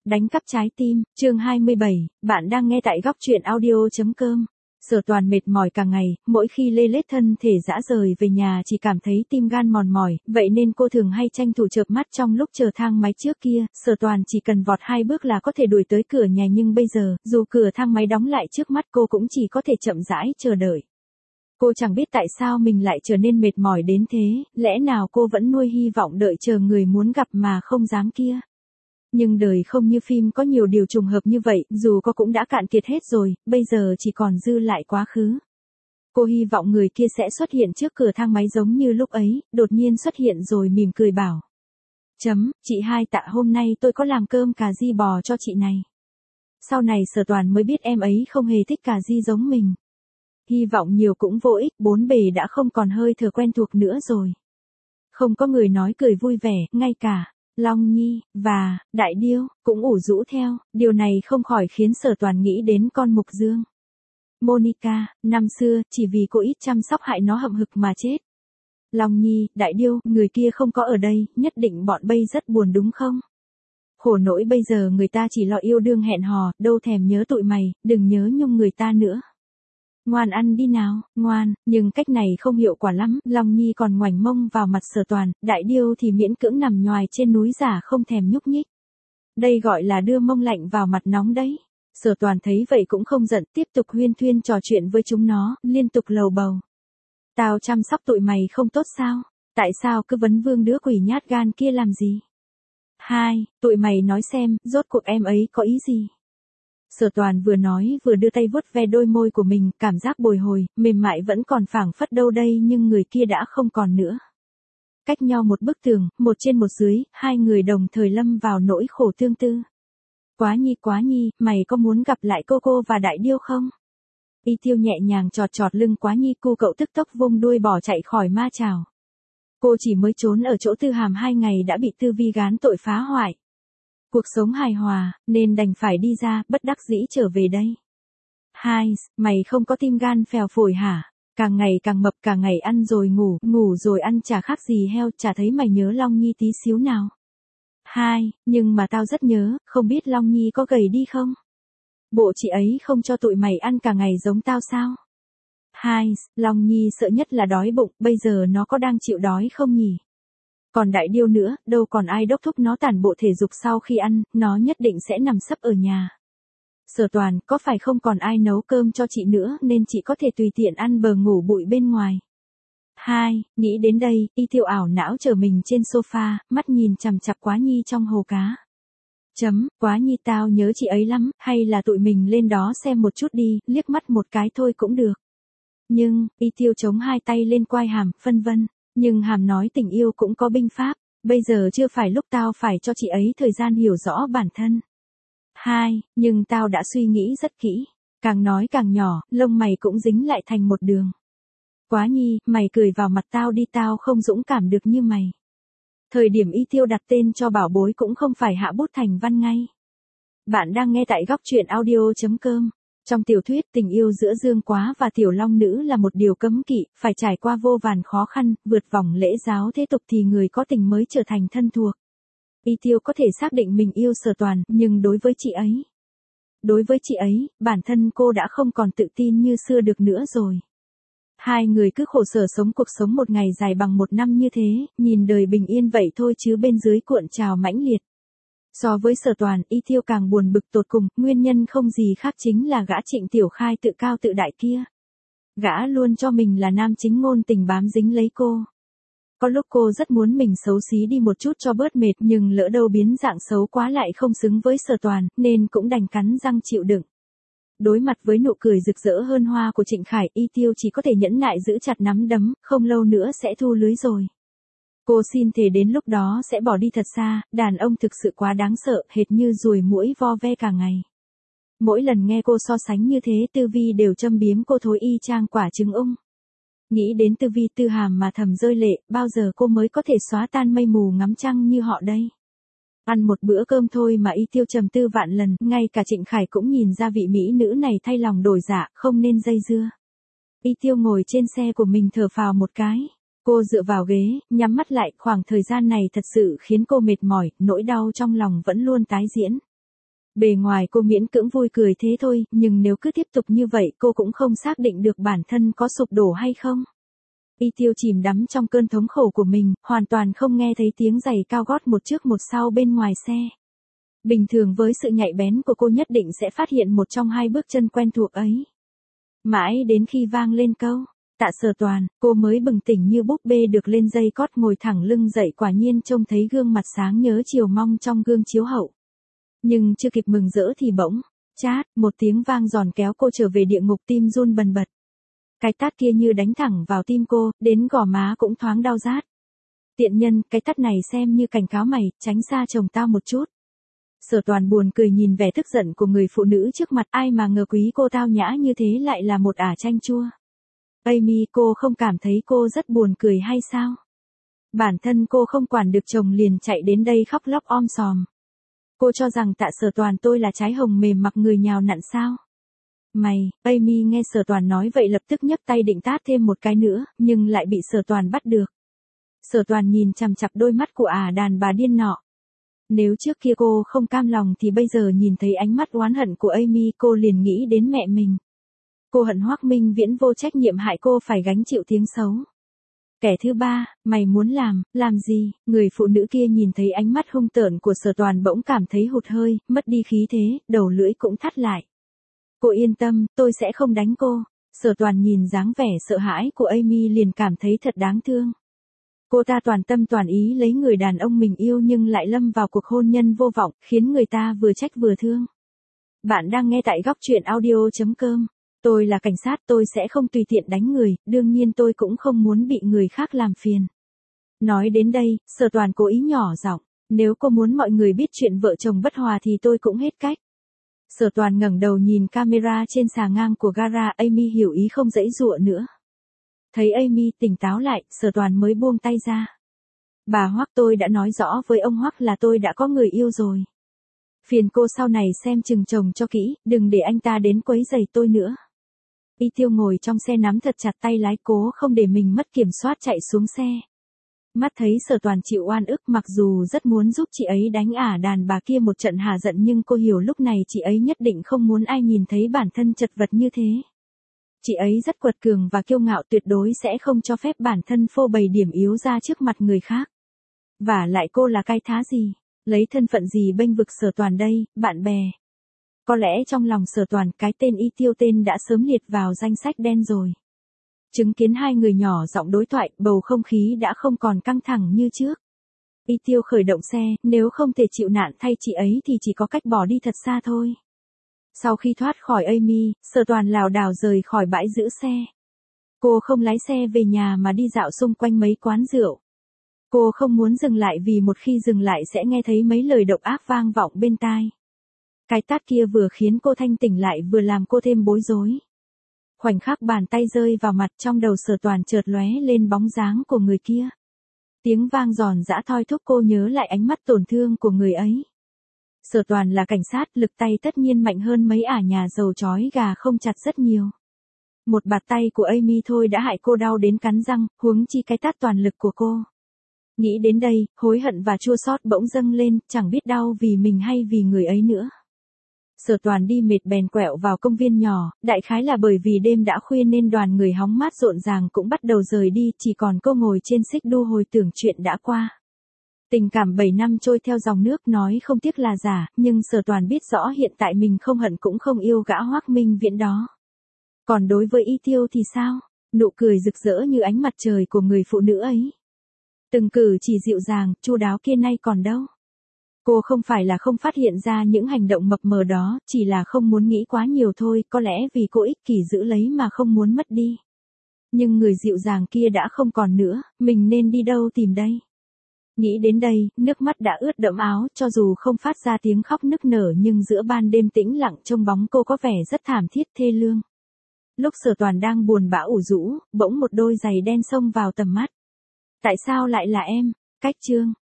Đánh cắp trái tim, chương 27, bạn đang nghe tại góc truyện audio.com. Sở Toàn mệt mỏi cả ngày, mỗi khi lê lết thân thể dã rời về nhà chỉ cảm thấy tim gan mòn mỏi, vậy nên cô thường hay tranh thủ chợp mắt trong lúc chờ thang máy trước kia. Sở Toàn chỉ cần vọt 2 bước là có thể đuổi tới cửa nhà, nhưng bây giờ, dù cửa thang máy đóng lại trước mắt cô cũng chỉ có thể chậm rãi chờ đợi. Cô chẳng biết tại sao mình lại trở nên mệt mỏi đến thế, lẽ nào cô vẫn nuôi hy vọng đợi chờ người muốn gặp mà không dám kia. Nhưng đời không như phim, có nhiều điều trùng hợp như vậy, dù có cũng đã cạn kiệt hết rồi, bây giờ chỉ còn dư lại quá khứ. Cô hy vọng người kia sẽ xuất hiện trước cửa thang máy giống như lúc ấy, đột nhiên xuất hiện rồi mỉm cười bảo. Chị Hai Tạ, hôm nay tôi có làm cơm cà ri bò cho chị này. Sau này Sở Toàn mới biết em ấy không hề thích cà ri giống mình. Hy vọng nhiều cũng vô ích, bốn bề đã không còn hơi thở quen thuộc nữa rồi. Không có người nói cười vui vẻ, ngay cả Long Nhi và Đại Điêu cũng ủ rũ theo, điều này không khỏi khiến Sở Toàn nghĩ đến con mục dương. Monica, năm xưa, chỉ vì cô ít chăm sóc hại nó hậm hực mà chết. Long Nhi, Đại Điêu, người kia không có ở đây, nhất định bọn bây rất buồn đúng không? Khổ nỗi bây giờ người ta chỉ lo yêu đương hẹn hò, đâu thèm nhớ tụi mày, đừng nhớ nhung người ta nữa. Ngoan ăn đi nào, ngoan, nhưng cách này không hiệu quả lắm, Long Nhi còn ngoảnh mông vào mặt Sở Toàn, Đại Điêu thì miễn cưỡng nằm nhoài trên núi giả không thèm nhúc nhích. Đây gọi là đưa mông lạnh vào mặt nóng đấy. Sở Toàn thấy vậy cũng không giận, tiếp tục huyên thuyên trò chuyện với chúng nó, liên tục lầu bầu. Tao chăm sóc tụi mày không tốt sao? Tại sao cứ vấn vương đứa quỷ nhát gan kia làm gì? Hai, tụi mày nói xem, rốt cuộc em ấy có ý gì? Sở Toàn vừa nói vừa đưa tay vuốt ve đôi môi của mình, cảm giác bồi hồi, mềm mại vẫn còn phảng phất đâu đây, nhưng người kia đã không còn nữa. Cách nhau một bức tường, một trên một dưới, hai người đồng thời lâm vào nỗi khổ tương tư. Quá Nhi, mày có muốn gặp lại cô và Đại Điêu không? Y Tiêu nhẹ nhàng chọt chọt lưng Quá Nhi, cu cậu tức tốc vung đuôi bỏ chạy khỏi ma chảo. Cô chỉ mới trốn ở chỗ Tư Hàm 2 ngày đã bị Tư Vi gán tội phá hoại cuộc sống hài hòa, nên đành phải đi ra, bất đắc dĩ trở về đây. Hai, mày không có tim gan phèo phổi hả? Càng ngày càng mập, cả ngày ăn rồi ngủ, ngủ rồi ăn, chả khác gì heo, chả thấy mày nhớ Long Nhi tí xíu nào. Hai, nhưng mà tao rất nhớ, không biết Long Nhi có gầy đi không? Bộ chị ấy không cho tụi mày ăn cả ngày giống tao sao? Hai, Long Nhi sợ nhất là đói bụng, bây giờ nó có đang chịu đói không nhỉ? Còn Đại Điêu nữa, đâu còn ai đốc thúc nó tản bộ thể dục sau khi ăn, nó nhất định sẽ nằm sấp ở nhà. Sở Toàn, có phải không còn ai nấu cơm cho chị nữa nên chị có thể tùy tiện ăn bờ ngủ bụi bên ngoài? Hai, nghĩ đến đây, Y Tiêu ảo não trở mình trên sofa, mắt nhìn chằm chằm Quá Nhi trong hồ cá. Quá Nhi, tao nhớ chị ấy lắm, hay là tụi mình lên đó xem một chút đi, liếc mắt một cái thôi cũng được. Nhưng, Y Tiêu chống hai tay lên quai Hàm, phân vân. Nhưng Hàm nói tình yêu cũng có binh pháp, bây giờ chưa phải lúc tao phải cho chị ấy thời gian hiểu rõ bản thân. Hai, nhưng tao đã suy nghĩ rất kỹ, càng nói càng nhỏ, lông mày cũng dính lại thành một đường. Quá Nhi, mày cười vào mặt tao đi, tao không dũng cảm được như mày. Thời điểm Y Tiêu đặt tên cho bảo bối cũng không phải hạ bút thành văn ngay. Bạn đang nghe tại góc truyện audio.com. Trong tiểu thuyết, tình yêu giữa Dương Quá và Tiểu Long Nữ là một điều cấm kỵ, phải trải qua vô vàn khó khăn, vượt vòng lễ giáo thế tục thì người có tình mới trở thành thân thuộc. Y Tiêu có thể xác định mình yêu Sở Toàn, nhưng đối với chị ấy, bản thân cô đã không còn tự tin như xưa được nữa rồi. Hai người cứ khổ sở sống cuộc sống một ngày dài bằng một năm như thế, nhìn đời bình yên vậy thôi chứ bên dưới cuộn trào mãnh liệt. So với Sở Toàn, Y Tiêu càng buồn bực tột cùng, nguyên nhân không gì khác chính là gã Trịnh Tiểu Khai tự cao tự đại kia. Gã luôn cho mình là nam chính ngôn tình bám dính lấy cô. Có lúc cô rất muốn mình xấu xí đi một chút cho bớt mệt, nhưng lỡ đâu biến dạng xấu quá lại không xứng với Sở Toàn, nên cũng đành cắn răng chịu đựng. Đối mặt với nụ cười rực rỡ hơn hoa của Trịnh Khải, Y Tiêu chỉ có thể nhẫn nại giữ chặt nắm đấm, không lâu nữa sẽ thu lưới rồi. Cô xin thề đến lúc đó sẽ bỏ đi thật xa, đàn ông thực sự quá đáng sợ, hệt như ruồi muỗi vo ve cả ngày. Mỗi lần nghe cô so sánh như thế, Tư Vi đều châm biếm cô thối y chang quả trứng ung. Nghĩ đến Tư Vi, Tư Hàm mà thầm rơi lệ, bao giờ cô mới có thể xóa tan mây mù ngắm trăng như họ đây. Ăn một bữa cơm thôi mà Y Tiêu trầm tư vạn lần, ngay cả Trịnh Khải cũng nhìn ra vị mỹ nữ này thay lòng đổi dạ, không nên dây dưa. Y Tiêu ngồi trên xe của mình thở phào một cái. Cô dựa vào ghế, nhắm mắt lại, khoảng thời gian này thật sự khiến cô mệt mỏi, nỗi đau trong lòng vẫn luôn tái diễn. Bề ngoài cô miễn cưỡng vui cười thế thôi, nhưng nếu cứ tiếp tục như vậy cô cũng không xác định được bản thân có sụp đổ hay không. Y Tiêu chìm đắm trong cơn thống khổ của mình, hoàn toàn không nghe thấy tiếng giày cao gót một trước một sau bên ngoài xe. Bình thường với sự nhạy bén của cô nhất định sẽ phát hiện một trong hai bước chân quen thuộc ấy. Mãi đến khi vang lên câu, Tạ Sở Toàn, cô mới bừng tỉnh như búp bê được lên dây cót ngồi thẳng lưng dậy, quả nhiên trông thấy gương mặt sáng nhớ chiều mong trong gương chiếu hậu. Nhưng chưa kịp mừng rỡ thì bỗng, chát, một tiếng vang giòn kéo cô trở về địa ngục, tim run bần bật. Cái tát kia như đánh thẳng vào tim cô, đến gò má cũng thoáng đau rát. Tiện nhân, cái tát này xem như cảnh cáo mày, tránh xa chồng tao một chút. Sở Toàn buồn cười nhìn vẻ tức giận của người phụ nữ trước mặt, ai mà ngờ quý cô tao nhã như thế lại là một ả chanh chua. Amy, cô không cảm thấy cô rất buồn cười hay sao? Bản thân cô không quản được chồng liền chạy đến đây khóc lóc om sòm. Cô cho rằng Tạ Sở Toàn tôi là trái hồng mềm mặc người nhào nặn sao? Mày, Amy nghe Sở Toàn nói vậy lập tức nhấc tay định tát thêm một cái nữa, nhưng lại bị Sở Toàn bắt được. Sở Toàn nhìn chằm chằm đôi mắt của ả đàn bà điên nọ. Nếu trước kia cô không cam lòng thì bây giờ nhìn thấy ánh mắt oán hận của Amy cô liền nghĩ đến mẹ mình. Cô hận Hoắc Minh Viễn vô trách nhiệm hại cô phải gánh chịu tiếng xấu. Kẻ thứ ba, mày muốn làm gì? Người phụ nữ kia nhìn thấy ánh mắt hung tợn của Sở Toàn bỗng cảm thấy hụt hơi, mất đi khí thế, đầu lưỡi cũng thắt lại. Cô yên tâm, tôi sẽ không đánh cô. Sở Toàn nhìn dáng vẻ sợ hãi của Amy liền cảm thấy thật đáng thương. Cô ta toàn tâm toàn ý lấy người đàn ông mình yêu nhưng lại lâm vào cuộc hôn nhân vô vọng, khiến người ta vừa trách vừa thương. Bạn đang nghe tại góc truyện audio.com. Tôi là cảnh sát, tôi sẽ không tùy tiện đánh người, đương nhiên tôi cũng không muốn bị người khác làm phiền. Nói đến đây, Sở Toàn cố ý nhỏ giọng, nếu cô muốn mọi người biết chuyện vợ chồng bất hòa thì tôi cũng hết cách. Sở Toàn ngẩng đầu nhìn camera trên xà ngang của gara, Amy hiểu ý không giãy giụa nữa. Thấy Amy tỉnh táo lại, Sở Toàn mới buông tay ra. Bà Hoắc, tôi đã nói rõ với ông Hoắc là tôi đã có người yêu rồi. Phiền cô sau này xem chừng chồng cho kỹ, đừng để anh ta đến quấy rầy tôi nữa. Y Tiêu ngồi trong xe nắm thật chặt tay lái, cố không để mình mất kiểm soát chạy xuống xe. Mắt thấy Sở Toàn chịu oan ức, mặc dù rất muốn giúp chị ấy đánh ả đàn bà kia một trận hả giận nhưng cô hiểu lúc này chị ấy nhất định không muốn ai nhìn thấy bản thân chật vật như thế. Chị ấy rất quật cường và kiêu ngạo, tuyệt đối sẽ không cho phép bản thân phô bày điểm yếu ra trước mặt người khác. Vả lại cô là cái thá gì, lấy thân phận gì bênh vực Sở Toàn đây, bạn bè. Có lẽ trong lòng Sở Toàn cái tên Y Tiêu tên đã sớm liệt vào danh sách đen rồi. Chứng kiến hai người nhỏ giọng đối thoại, bầu không khí đã không còn căng thẳng như trước. Y Tiêu khởi động xe, nếu không thể chịu nạn thay chị ấy thì chỉ có cách bỏ đi thật xa thôi. Sau khi thoát khỏi Amy, Sở Toàn lảo đảo rời khỏi bãi giữ xe. Cô không lái xe về nhà mà đi dạo xung quanh mấy quán rượu. Cô không muốn dừng lại vì một khi dừng lại sẽ nghe thấy mấy lời độc ác vang vọng bên tai. Cái tát kia vừa khiến cô thanh tỉnh lại vừa làm cô thêm bối rối. Khoảnh khắc bàn tay rơi vào mặt, trong đầu Sở Toàn chợt lóe lên bóng dáng của người kia. Tiếng vang giòn giã thôi thúc cô nhớ lại ánh mắt tổn thương của người ấy. Sở Toàn là cảnh sát, lực tay tất nhiên mạnh hơn mấy ả nhà giàu chói gà không chặt rất nhiều. Một bạt tay của Amy thôi đã hại cô đau đến cắn răng, huống chi cái tát toàn lực của cô. Nghĩ đến đây, hối hận và chua xót bỗng dâng lên, chẳng biết đau vì mình hay vì người ấy nữa. Sở Toàn đi mệt bèn quẹo vào công viên nhỏ, đại khái là bởi vì đêm đã khuya nên đoàn người hóng mát rộn ràng cũng bắt đầu rời đi, chỉ còn cô ngồi trên xích đu hồi tưởng chuyện đã qua. Tình cảm 7 năm trôi theo dòng nước nói không tiếc là giả, nhưng Sở Toàn biết rõ hiện tại mình không hận cũng không yêu gã Hoắc Minh Viễn đó. Còn đối với Y Tiêu thì sao? Nụ cười rực rỡ như ánh mặt trời của người phụ nữ ấy. Từng cử chỉ dịu dàng, chu đáo kia nay còn đâu? Cô không phải là không phát hiện ra những hành động mập mờ đó, chỉ là không muốn nghĩ quá nhiều thôi, có lẽ vì cô ích kỷ giữ lấy mà không muốn mất đi. Nhưng người dịu dàng kia đã không còn nữa, mình nên đi đâu tìm đây? Nghĩ đến đây, nước mắt đã ướt đẫm áo, cho dù không phát ra tiếng khóc nức nở nhưng giữa ban đêm tĩnh lặng trông bóng cô có vẻ rất thảm thiết thê lương. Lúc Sở Toàn đang buồn bã ủ rũ, bỗng một đôi giày đen xông vào tầm mắt. Tại sao lại là em? Cách chương.